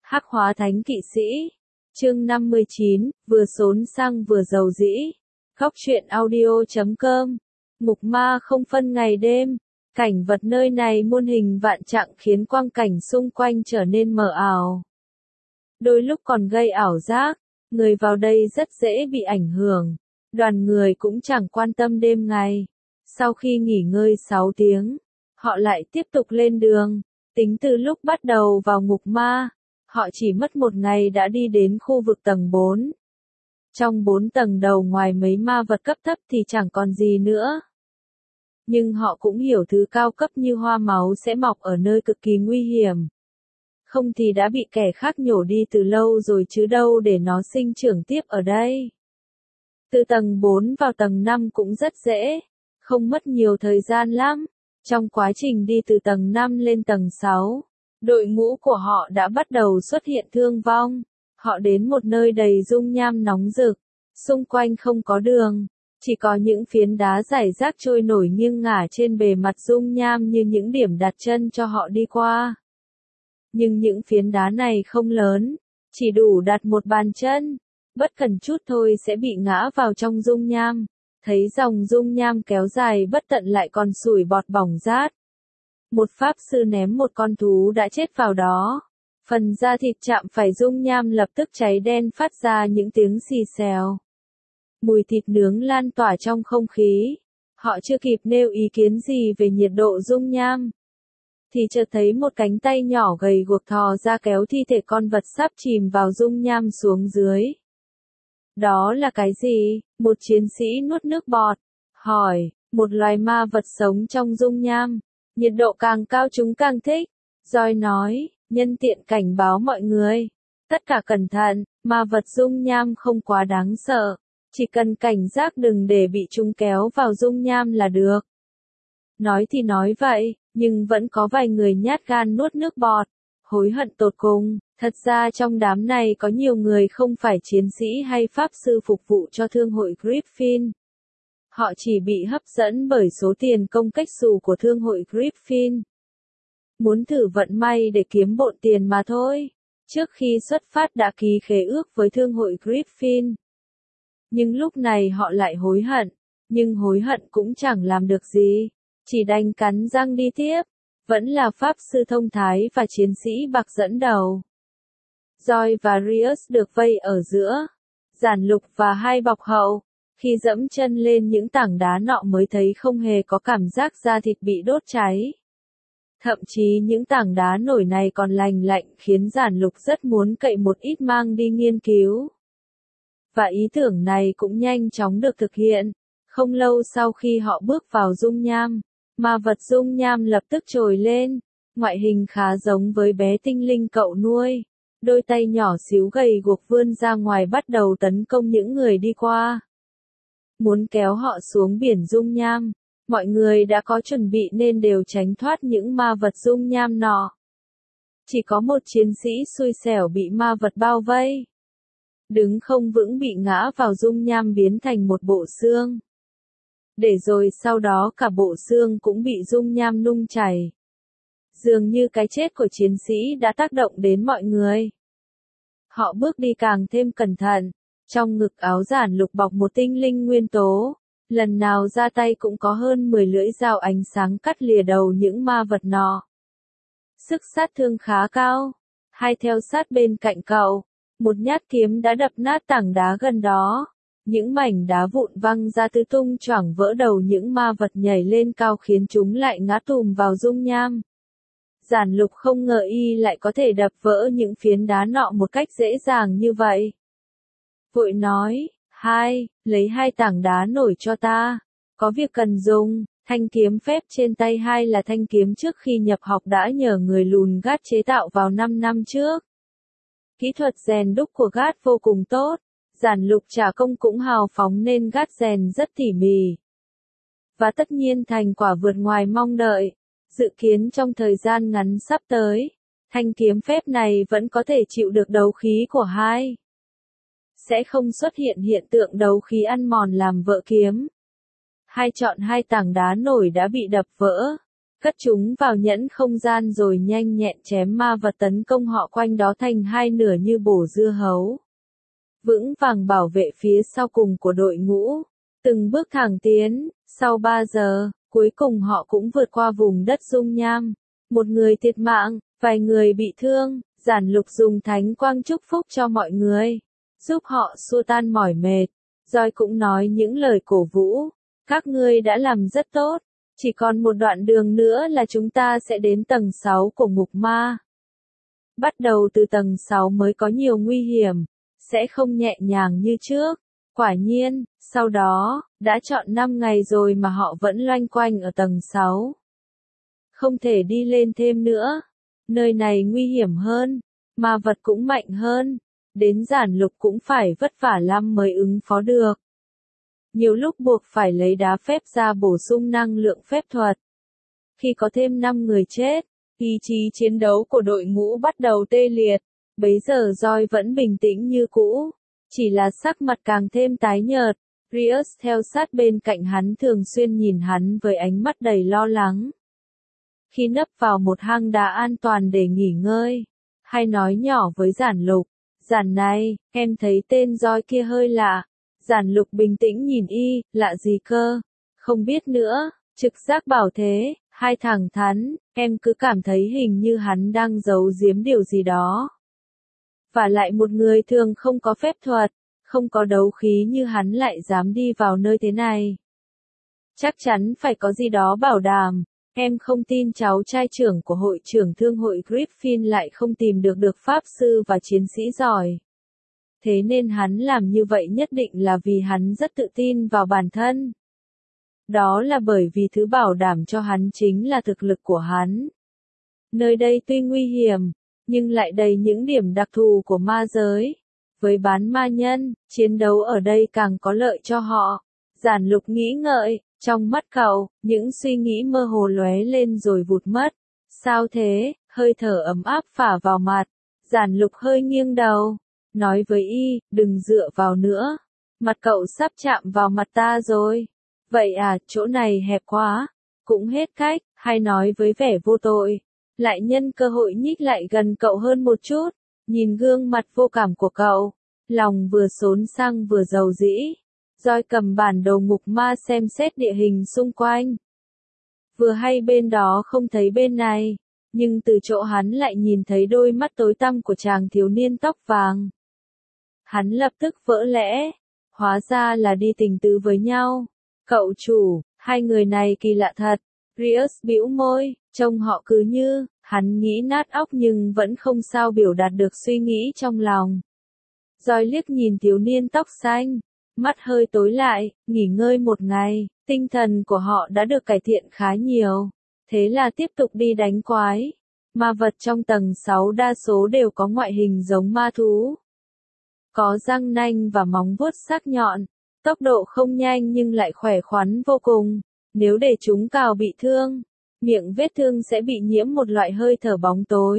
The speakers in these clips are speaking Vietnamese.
Hắc hóa thánh kỵ sĩ. Chương 59, vừa xốn xăng vừa dầu dĩ. Góc truyện audio.com. Ngục ma không phân ngày đêm. Cảnh vật nơi này muôn hình vạn trạng khiến quang cảnh xung quanh trở nên mờ ảo. Đôi lúc còn gây ảo giác, người vào đây rất dễ bị ảnh hưởng. Đoàn người cũng chẳng quan tâm đêm ngày. Sau khi nghỉ ngơi 6 tiếng, họ lại tiếp tục lên đường. Tính từ lúc bắt đầu vào ngục ma, họ chỉ mất một ngày đã đi đến khu vực tầng 4. Trong 4 tầng đầu ngoài mấy ma vật cấp thấp thì chẳng còn gì nữa. Nhưng họ cũng hiểu thứ cao cấp như hoa máu sẽ mọc ở nơi cực kỳ nguy hiểm. Không thì đã bị kẻ khác nhổ đi từ lâu rồi chứ đâu để nó sinh trưởng tiếp ở đây. Từ tầng 4 vào tầng 5 cũng rất dễ, không mất nhiều thời gian lắm. Trong quá trình đi từ tầng 5 lên tầng 6, đội ngũ của họ đã bắt đầu xuất hiện thương vong. Họ đến một nơi đầy dung nham nóng rực, xung quanh không có đường, chỉ có những phiến đá rải rác trôi nổi nghiêng ngả trên bề mặt dung nham như những điểm đặt chân cho họ đi qua. Nhưng những phiến đá này không lớn, chỉ đủ đặt một bàn chân, bất cần chút thôi sẽ bị ngã vào trong dung nham. Thấy dòng dung nham kéo dài bất tận lại còn sủi bọt bỏng rát. Một pháp sư ném một con thú đã chết vào đó. Phần da thịt chạm phải dung nham lập tức cháy đen phát ra những tiếng xì xèo. Mùi thịt nướng lan tỏa trong không khí. Họ chưa kịp nêu ý kiến gì về nhiệt độ dung nham, thì chợt thấy một cánh tay nhỏ gầy guộc thò ra kéo thi thể con vật sắp chìm vào dung nham xuống dưới. Đó là cái gì? Một chiến sĩ nuốt nước bọt, hỏi, một loài ma vật sống trong dung nham. Nhiệt độ càng cao chúng càng thích. Joy nói, nhân tiện cảnh báo mọi người. Tất cả cẩn thận, ma vật dung nham không quá đáng sợ. Chỉ cần cảnh giác đừng để bị chúng kéo vào dung nham là được. Nói thì nói vậy, nhưng vẫn có vài người nhát gan nuốt nước bọt, hối hận tột cùng. Thật ra trong đám này có nhiều người không phải chiến sĩ hay pháp sư phục vụ cho thương hội Griffin. Họ chỉ bị hấp dẫn bởi số tiền công cách xù của thương hội Griffin. Muốn thử vận may để kiếm bộn tiền mà thôi. Trước khi xuất phát đã ký khế ước với thương hội Griffin. Nhưng lúc này họ lại hối hận. Nhưng hối hận cũng chẳng làm được gì. Chỉ đành cắn răng đi tiếp. Vẫn là pháp sư thông thái và chiến sĩ bạc dẫn đầu. Joy và Rius được vây ở giữa. Giản Lục và hai bọc hậu. Khi dẫm chân lên những tảng đá nọ mới thấy không hề có cảm giác da thịt bị đốt cháy. Thậm chí những tảng đá nổi này còn lành lạnh khiến Giản Lục rất muốn cậy một ít mang đi nghiên cứu. Và ý tưởng này cũng nhanh chóng được thực hiện. Không lâu sau khi họ bước vào dung nham, ma vật dung nham lập tức trồi lên. Ngoại hình khá giống với bé tinh linh cậu nuôi. Đôi tay nhỏ xíu gầy guộc vươn ra ngoài bắt đầu tấn công những người đi qua. Muốn kéo họ xuống biển dung nham. Mọi người đã có chuẩn bị nên đều tránh thoát những ma vật dung nham nọ. Chỉ có một chiến sĩ xui xẻo bị ma vật bao vây. Đứng không vững bị ngã vào dung nham biến thành một bộ xương. Để rồi sau đó cả bộ xương cũng bị dung nham nung chảy. Dường như cái chết của chiến sĩ đã tác động đến mọi người. Họ bước đi càng thêm cẩn thận. Trong ngực áo Giản Lục bọc một tinh linh nguyên tố. Lần nào ra tay cũng có hơn 10 lưỡi dao ánh sáng cắt lìa đầu những ma vật nọ. Sức sát thương khá cao. Hai theo sát bên cạnh cậu. Một nhát kiếm đã đập nát tảng đá gần đó. Những mảnh đá vụn văng ra tứ tung choảng vỡ đầu những ma vật nhảy lên cao khiến chúng lại ngã tùm vào dung nham. Giản Lục không ngờ y lại có thể đập vỡ những phiến đá nọ một cách dễ dàng như vậy. Vội nói, lấy 2 tảng đá nổi cho ta. Có việc cần dùng. Thanh kiếm phép trên tay hai là thanh kiếm trước khi nhập học đã nhờ người lùn Gát chế tạo vào 5 năm trước. Kỹ thuật rèn đúc của Gát vô cùng tốt. Giản Lục trả công cũng hào phóng nên Gát rèn rất tỉ mỉ. Và tất nhiên thành quả vượt ngoài mong đợi. Dự kiến trong thời gian ngắn sắp tới, thanh kiếm phép này vẫn có thể chịu được đấu khí của hai. Sẽ không xuất hiện hiện tượng đấu khí ăn mòn làm vỡ kiếm. Hai chọn 2 tảng đá nổi đã bị đập vỡ. cất chúng vào nhẫn không gian rồi nhanh nhẹn chém ma vật tấn công họ quanh đó thành hai nửa như bổ dưa hấu. Vững vàng bảo vệ phía sau cùng của đội ngũ, từng bước thẳng tiến, sau 3 giờ, cuối cùng họ cũng vượt qua vùng đất dung nham. Một người thiệt mạng, vài người bị thương, Giản Lục dùng thánh quang chúc phúc cho mọi người, giúp họ xua tan mỏi mệt. Joy cũng nói những lời cổ vũ, các ngươi đã làm rất tốt, chỉ còn một đoạn đường nữa là chúng ta sẽ đến tầng 6 của ngục ma. Bắt đầu từ tầng 6 mới có nhiều nguy hiểm, sẽ không nhẹ nhàng như trước. Quả nhiên, sau đó, đã chọn 5 ngày rồi mà họ vẫn loanh quanh ở tầng 6. Không thể đi lên thêm nữa. Nơi này nguy hiểm hơn, ma vật cũng mạnh hơn. Đến Giản Lục cũng phải vất vả lắm mới ứng phó được. Nhiều lúc buộc phải lấy đá phép ra bổ sung năng lượng phép thuật. Khi có thêm 5 người chết, ý chí chiến đấu của đội ngũ bắt đầu tê liệt. Bấy giờ Joy vẫn bình tĩnh như cũ, chỉ là sắc mặt càng thêm tái nhợt. Rius theo sát bên cạnh hắn thường xuyên nhìn hắn với ánh mắt đầy lo lắng. Khi nấp vào một hang đá an toàn để nghỉ ngơi, hay nói nhỏ với Giản Lục, Giản này, em thấy tên Joy kia hơi lạ. Giản Lục bình tĩnh nhìn y, lạ gì cơ? Không biết nữa, trực giác bảo thế, hai thẳng thắn, em cứ cảm thấy hình như hắn đang giấu giếm điều gì đó. Và lại một người thường không có phép thuật, không có đấu khí như hắn lại dám đi vào nơi thế này. Chắc chắn phải có gì đó bảo đảm, em không tin cháu trai trưởng của hội trưởng thương hội Griffin lại không tìm được pháp sư và chiến sĩ giỏi. Thế nên hắn làm như vậy nhất định là vì hắn rất tự tin vào bản thân. Đó là bởi vì thứ bảo đảm cho hắn chính là thực lực của hắn. Nơi đây tuy nguy hiểm, nhưng lại đầy những điểm đặc thù của ma giới. Với bán ma nhân, chiến đấu ở đây càng có lợi cho họ. Giản Lục nghĩ ngợi, trong mắt cậu, những suy nghĩ mơ hồ lóe lên rồi vụt mất. Sao thế? Hơi thở ấm áp phả vào mặt. Giản Lục hơi nghiêng đầu, nói với y, đừng dựa vào nữa. Mặt cậu sắp chạm vào mặt ta rồi. Vậy à, chỗ này hẹp quá. Cũng hết cách, hay nói với vẻ vô tội. Lại nhân cơ hội nhích lại gần cậu hơn một chút. Nhìn gương mặt vô cảm của cậu, lòng vừa xốn sang vừa dầu dĩ. Joy cầm bản đồ ngục ma xem xét địa hình xung quanh. Vừa hay bên đó không thấy bên này, nhưng từ chỗ hắn lại nhìn thấy đôi mắt tối tăm của chàng thiếu niên tóc vàng. Hắn lập tức vỡ lẽ, hóa ra là đi tình tứ với nhau. Cậu chủ, hai người này kỳ lạ thật. Rius bĩu môi, trông họ cứ như, hắn nghĩ nát óc nhưng vẫn không sao biểu đạt được suy nghĩ trong lòng. Joy liếc nhìn thiếu niên tóc xanh, mắt hơi tối lại, nghỉ ngơi một ngày, tinh thần của họ đã được cải thiện khá nhiều. Thế là tiếp tục đi đánh quái. Ma vật trong tầng 6 đa số đều có ngoại hình giống ma thú. Có răng nanh và móng vuốt sắc nhọn, tốc độ không nhanh nhưng lại khỏe khoắn vô cùng. Nếu để chúng cào bị thương, miệng vết thương sẽ bị nhiễm một loại hơi thở bóng tối.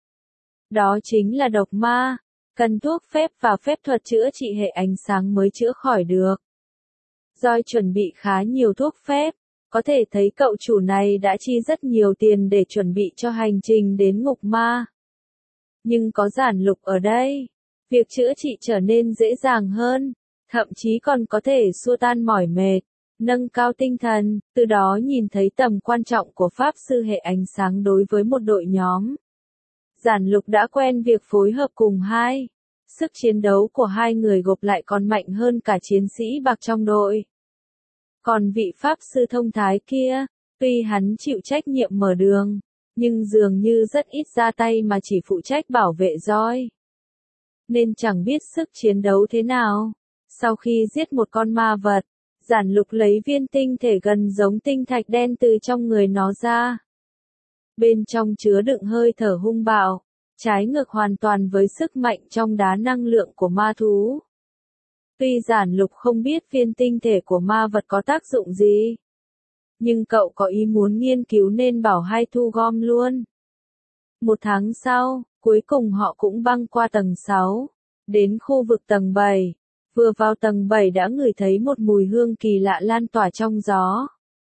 Đó chính là độc ma, cần thuốc phép và phép thuật chữa trị hệ ánh sáng mới chữa khỏi được. Joy chuẩn bị khá nhiều thuốc phép, có thể thấy cậu chủ này đã chi rất nhiều tiền để chuẩn bị cho hành trình đến ngục ma. Nhưng có Giản Lục ở đây, việc chữa trị trở nên dễ dàng hơn, thậm chí còn có thể xua tan mỏi mệt, nâng cao tinh thần, từ đó nhìn thấy tầm quan trọng của pháp sư hệ ánh sáng đối với một đội nhóm. Giản Lục đã quen việc phối hợp cùng hai. Sức chiến đấu của hai người gộp lại còn mạnh hơn cả chiến sĩ bạc trong đội. Còn vị pháp sư thông thái kia, tuy hắn chịu trách nhiệm mở đường, nhưng dường như rất ít ra tay mà chỉ phụ trách bảo vệ Joy. Nên chẳng biết sức chiến đấu thế nào. Sau khi giết một con ma vật, Giản Lục lấy viên tinh thể gần giống tinh thạch đen từ trong người nó ra. Bên trong chứa đựng hơi thở hung bạo, trái ngược hoàn toàn với sức mạnh trong đá năng lượng của ma thú. Tuy Giản Lục không biết viên tinh thể của ma vật có tác dụng gì, nhưng cậu có ý muốn nghiên cứu nên bảo hai thu gom luôn. Một tháng sau, cuối cùng họ cũng băng qua tầng 6, đến khu vực tầng 7. Vừa vào tầng 7 đã ngửi thấy một mùi hương kỳ lạ lan tỏa trong gió.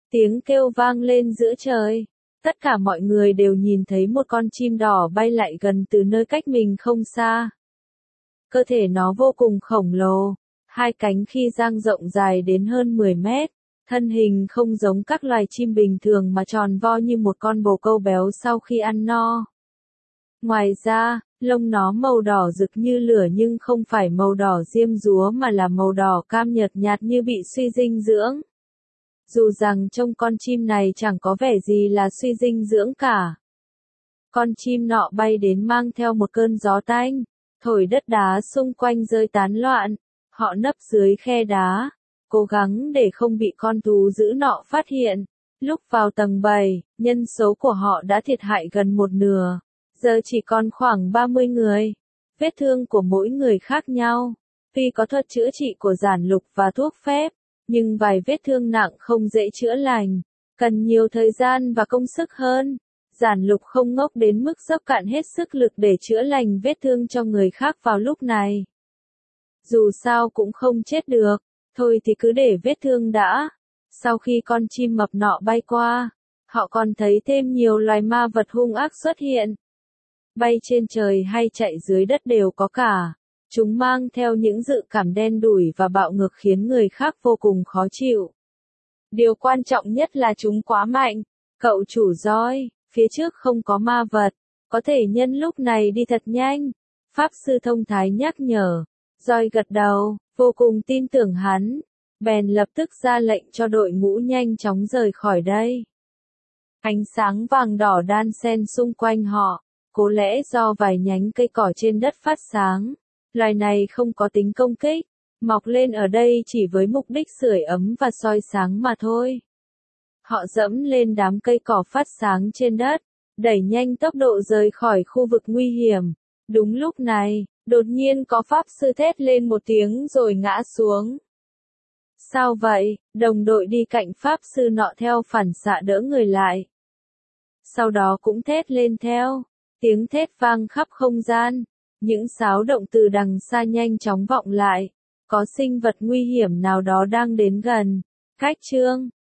Tiếng kêu vang lên giữa trời. Tất cả mọi người đều nhìn thấy một con chim đỏ bay lại gần từ nơi cách mình không xa. Cơ thể nó vô cùng khổng lồ, hai cánh khi dang rộng dài đến hơn 10 mét, thân hình không giống các loài chim bình thường mà tròn vo như một con bồ câu béo sau khi ăn no. Ngoài ra, lông nó màu đỏ rực như lửa nhưng không phải màu đỏ diêm dúa mà là màu đỏ cam nhợt nhạt như bị suy dinh dưỡng. Dù rằng trông con chim này chẳng có vẻ gì là suy dinh dưỡng cả. Con chim nọ bay đến mang theo một cơn gió tanh, thổi đất đá xung quanh rơi tán loạn. Họ nấp dưới khe đá, cố gắng để không bị con thú dữ nọ phát hiện. Lúc vào tầng 7, nhân số của họ đã thiệt hại gần một nửa. Giờ chỉ còn khoảng 30 người. Vết thương của mỗi người khác nhau. Tuy có thuật chữa trị của giản lục và thuốc phép, nhưng vài vết thương nặng không dễ chữa lành, cần nhiều thời gian và công sức hơn. Giản lục không ngốc đến mức dốc cạn hết sức lực để chữa lành vết thương cho người khác vào lúc này. Dù sao cũng không chết được, thôi thì cứ để vết thương đã. Sau khi con chim mập nọ bay qua, họ còn thấy thêm nhiều loài ma vật hung ác xuất hiện. Bay trên trời hay chạy dưới đất đều có cả. Chúng mang theo những dự cảm đen đủi và bạo ngược khiến người khác vô cùng khó chịu. Điều quan trọng nhất là chúng quá mạnh. Cậu chủ roi, phía trước không có ma vật, có thể nhân lúc này đi thật nhanh. Pháp sư thông thái nhắc nhở. Roi gật đầu, vô cùng tin tưởng hắn. Bèn lập tức ra lệnh cho đội ngũ nhanh chóng rời khỏi đây. Ánh sáng vàng đỏ đan xen xung quanh họ, có lẽ do vài nhánh cây cỏ trên đất phát sáng. Loài này không có tính công kích, mọc lên ở đây chỉ với mục đích sưởi ấm và soi sáng mà thôi. Họ dẫm lên đám cây cỏ phát sáng trên đất, đẩy nhanh tốc độ rời khỏi khu vực nguy hiểm. Đúng lúc này, đột nhiên có pháp sư thét lên một tiếng rồi ngã xuống. Sao vậy? Đồng đội đi cạnh pháp sư nọ theo phản xạ đỡ người lại. Sau đó cũng thét lên theo, tiếng thét vang khắp không gian. Những xáo động từ đằng xa nhanh chóng vọng lại. Có sinh vật nguy hiểm nào đó đang đến gần. Cách chương